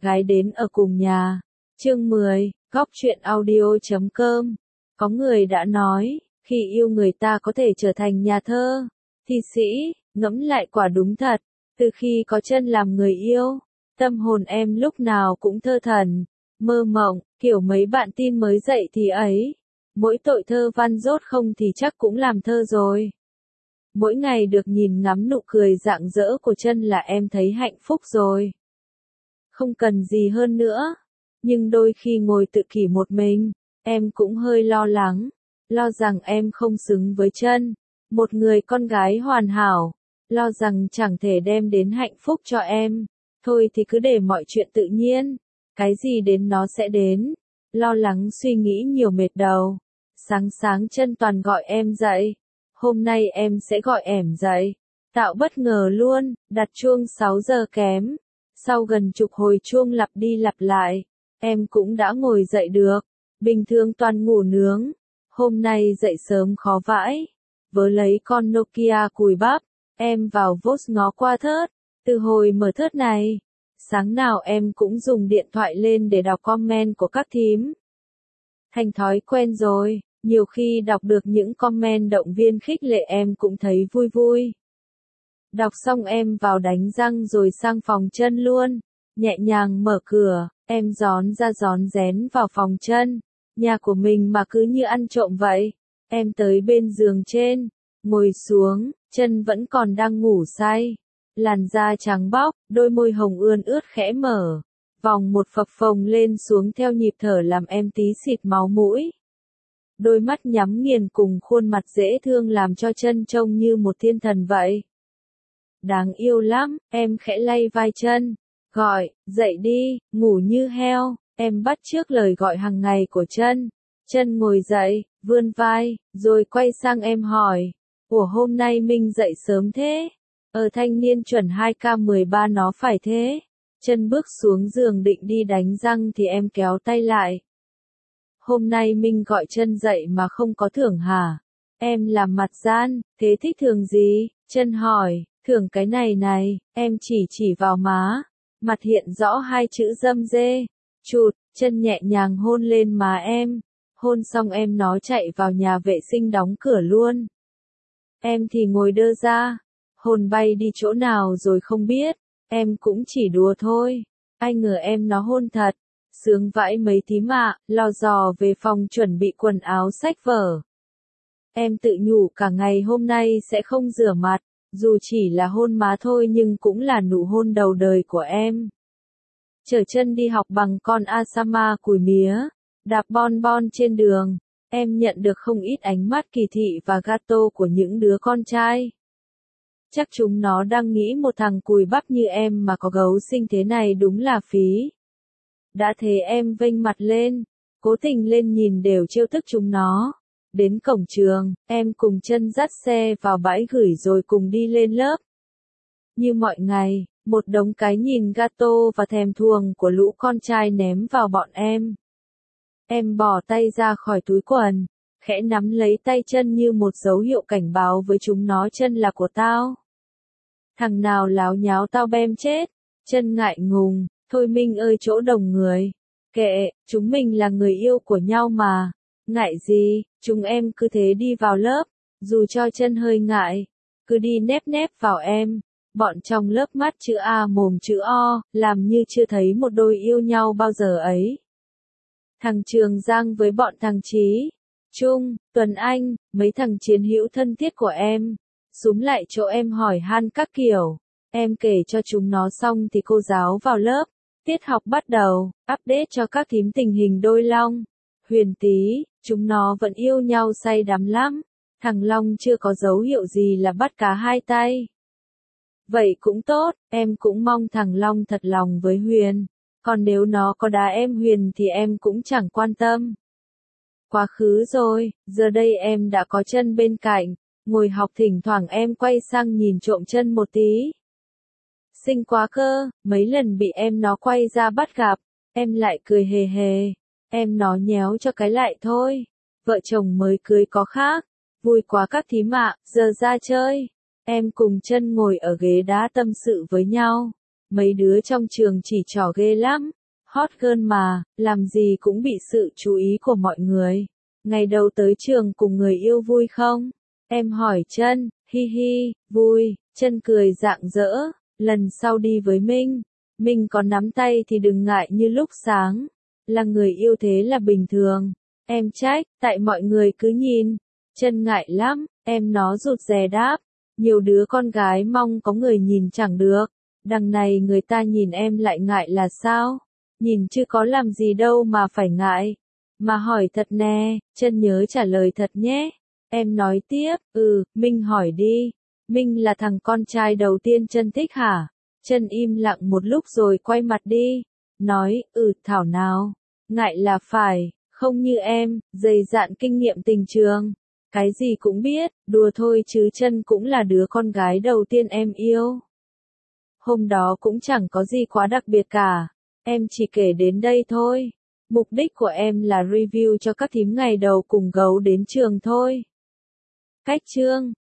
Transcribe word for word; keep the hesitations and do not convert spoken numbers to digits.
gái đến ở cùng nhà. Chương mười, góc truyện audio chấm com. Có người đã nói, khi yêu người ta có thể trở thành nhà thơ, thi sĩ, ngẫm lại quả đúng thật. Từ khi có Chân làm người yêu, tâm hồn em lúc nào cũng thơ thẩn, mơ mộng, kiểu mấy bạn tin mới dậy thì ấy. Mỗi tội thơ văn rốt không thì chắc cũng làm thơ rồi. Mỗi ngày được nhìn ngắm nụ cười rạng rỡ của Chân là em thấy hạnh phúc rồi. Không cần gì hơn nữa. Nhưng đôi khi ngồi tự kỷ một mình, em cũng hơi lo lắng. Lo rằng em không xứng với Chân, một người con gái hoàn hảo. Lo rằng chẳng thể đem đến hạnh phúc cho em. Thôi thì cứ để mọi chuyện tự nhiên. Cái gì đến nó sẽ đến. Lo lắng suy nghĩ nhiều mệt đầu. Sáng sáng Chân toàn gọi em dậy. Hôm nay em sẽ gọi em dậy. Tạo bất ngờ luôn, đặt chuông sáu giờ kém. Sau gần chục hồi chuông lặp đi lặp lại, em cũng đã ngồi dậy được. Bình thường toàn ngủ nướng. Hôm nay dậy sớm khó vãi. Vớ lấy con Nokia cùi bắp, em vào Vox ngó qua thớt. Từ hồi mở thớt này, sáng nào em cũng dùng điện thoại lên để đọc comment của các thím. Thành thói quen rồi, nhiều khi đọc được những comment động viên khích lệ em cũng thấy vui vui. Đọc xong em vào đánh răng rồi sang phòng Chân luôn. Nhẹ nhàng mở cửa, em gión ra gión rén vào phòng Chân. Nhà của mình mà cứ như ăn trộm vậy. Em tới bên giường trên, ngồi xuống, Chân vẫn còn đang ngủ say. Làn da trắng bóc, đôi môi hồng ươn ướt khẽ mở. Vòng một phập phồng lên xuống theo nhịp thở làm em tí xịt máu mũi. Đôi mắt nhắm nghiền cùng khuôn mặt dễ thương làm cho Chân trông như một thiên thần vậy. Đáng yêu lắm, em khẽ lay vai Chân. Gọi, dậy đi, ngủ như heo. Em bắt chước lời gọi hàng ngày của Chân. Chân ngồi dậy, vươn vai, rồi quay sang em hỏi. Ủa hôm nay Minh dậy sớm thế? Ở thanh niên chuẩn hai K mười ba nó phải thế. Chân bước xuống giường định đi đánh răng thì em kéo tay lại. Hôm nay Minh gọi Chân dậy mà không có thưởng hả? Em làm mặt gian, thế thích thưởng gì? Chân hỏi, thưởng cái này này, em chỉ chỉ vào má. Mặt hiện rõ hai chữ dâm dê. Chụt, Chân nhẹ nhàng hôn lên má em. Hôn xong em nó chạy vào nhà vệ sinh đóng cửa luôn. Em thì ngồi đơ ra. Hồn bay đi chỗ nào rồi không biết. Em cũng chỉ đùa thôi. Ai ngờ em nó hôn thật. Sướng vãi mấy thím ạ, lò dò về phòng chuẩn bị quần áo sách vở. Em tự nhủ cả ngày hôm nay sẽ không rửa mặt. Dù chỉ là hôn má thôi nhưng cũng là nụ hôn đầu đời của em. Chở Chân đi học bằng con Asama cùi mía. Đạp bon bon trên đường. Em nhận được không ít ánh mắt kỳ thị và gato của những đứa con trai. Chắc chúng nó đang nghĩ một thằng cùi bắp như em mà có gấu xinh thế này đúng là phí. Đã thế em vênh mặt lên. Cố tình lên nhìn đều trêu tức chúng nó. Đến cổng trường, em cùng Chân dắt xe vào bãi gửi rồi cùng đi lên lớp. Như mọi ngày, một đống cái nhìn gato và thèm thuồng của lũ con trai ném vào bọn em. Em bỏ tay ra khỏi túi quần, khẽ nắm lấy tay Chân như một dấu hiệu cảnh báo với chúng nó Chân là của tao. Thằng nào láo nháo tao bem chết. Chân ngại ngùng, thôi Minh ơi chỗ đồng người. Kệ, chúng mình là người yêu của nhau mà. Ngại gì, chúng em cứ thế đi vào lớp. Dù cho Chân hơi ngại, cứ đi nép nép vào em. Bọn trong lớp mắt chữ A mồm chữ O, làm như chưa thấy một đôi yêu nhau bao giờ ấy. Thằng Trường Giang với bọn thằng Chí, Trung, Tuấn Anh, mấy thằng chiến hữu thân thiết của em, xúm lại chỗ em hỏi han các kiểu. Em kể cho chúng nó xong thì cô giáo vào lớp. Tiết học bắt đầu, update cho các thím tình hình đôi Long, Huyền Tí, chúng nó vẫn yêu nhau say đắm lắm. Thằng Long chưa có dấu hiệu gì là bắt cá hai tay. Vậy cũng tốt, em cũng mong thằng Long thật lòng với Huyền. Còn nếu nó có đá em Huyền thì em cũng chẳng quan tâm. Quá khứ rồi, giờ đây em đã có Chân bên cạnh. Ngồi học thỉnh thoảng em quay sang nhìn trộm Chân một tí. Xinh quá cơ, mấy lần bị em nó quay ra bắt gặp, em lại cười hề hề. Em nó nhéo cho cái lại thôi. Vợ chồng mới cưới có khác. Vui quá các thím ạ, giờ ra chơi. Em cùng Chân ngồi ở ghế đá tâm sự với nhau. mấy đứa trong trường chỉ trỏ ghê lắm. Hot girl mà, làm gì cũng bị sự chú ý của mọi người. Ngày đầu tới trường cùng người yêu vui không? Em hỏi Trân, hi hi, vui, Trân cười rạng rỡ, lần sau đi với Minh. Minh có nắm tay thì đừng ngại như lúc sáng. Là người yêu thế là bình thường. Em trách, tại mọi người cứ nhìn. Trân ngại lắm, em nó rụt rè đáp. Nhiều đứa con gái mong có người nhìn chẳng được. Đằng này người ta nhìn em lại ngại là sao? Nhìn chứ có làm gì đâu mà phải ngại. Mà hỏi thật nè, Trân nhớ trả lời thật nhé. Em nói tiếp, ừ, Minh hỏi đi. Minh là thằng con trai đầu tiên Trân thích hả? Trân im lặng một lúc rồi quay mặt đi. Nói, ừ, thảo nào. Ngại là phải, không như em, dày dạn kinh nghiệm tình trường. Cái gì cũng biết, đùa thôi chứ Trân cũng là đứa con gái đầu tiên em yêu. Hôm đó cũng chẳng có gì quá đặc biệt cả. Em chỉ kể đến đây thôi. Mục đích của em là review cho các thím ngày đầu cùng gấu đến trường thôi. Cách chương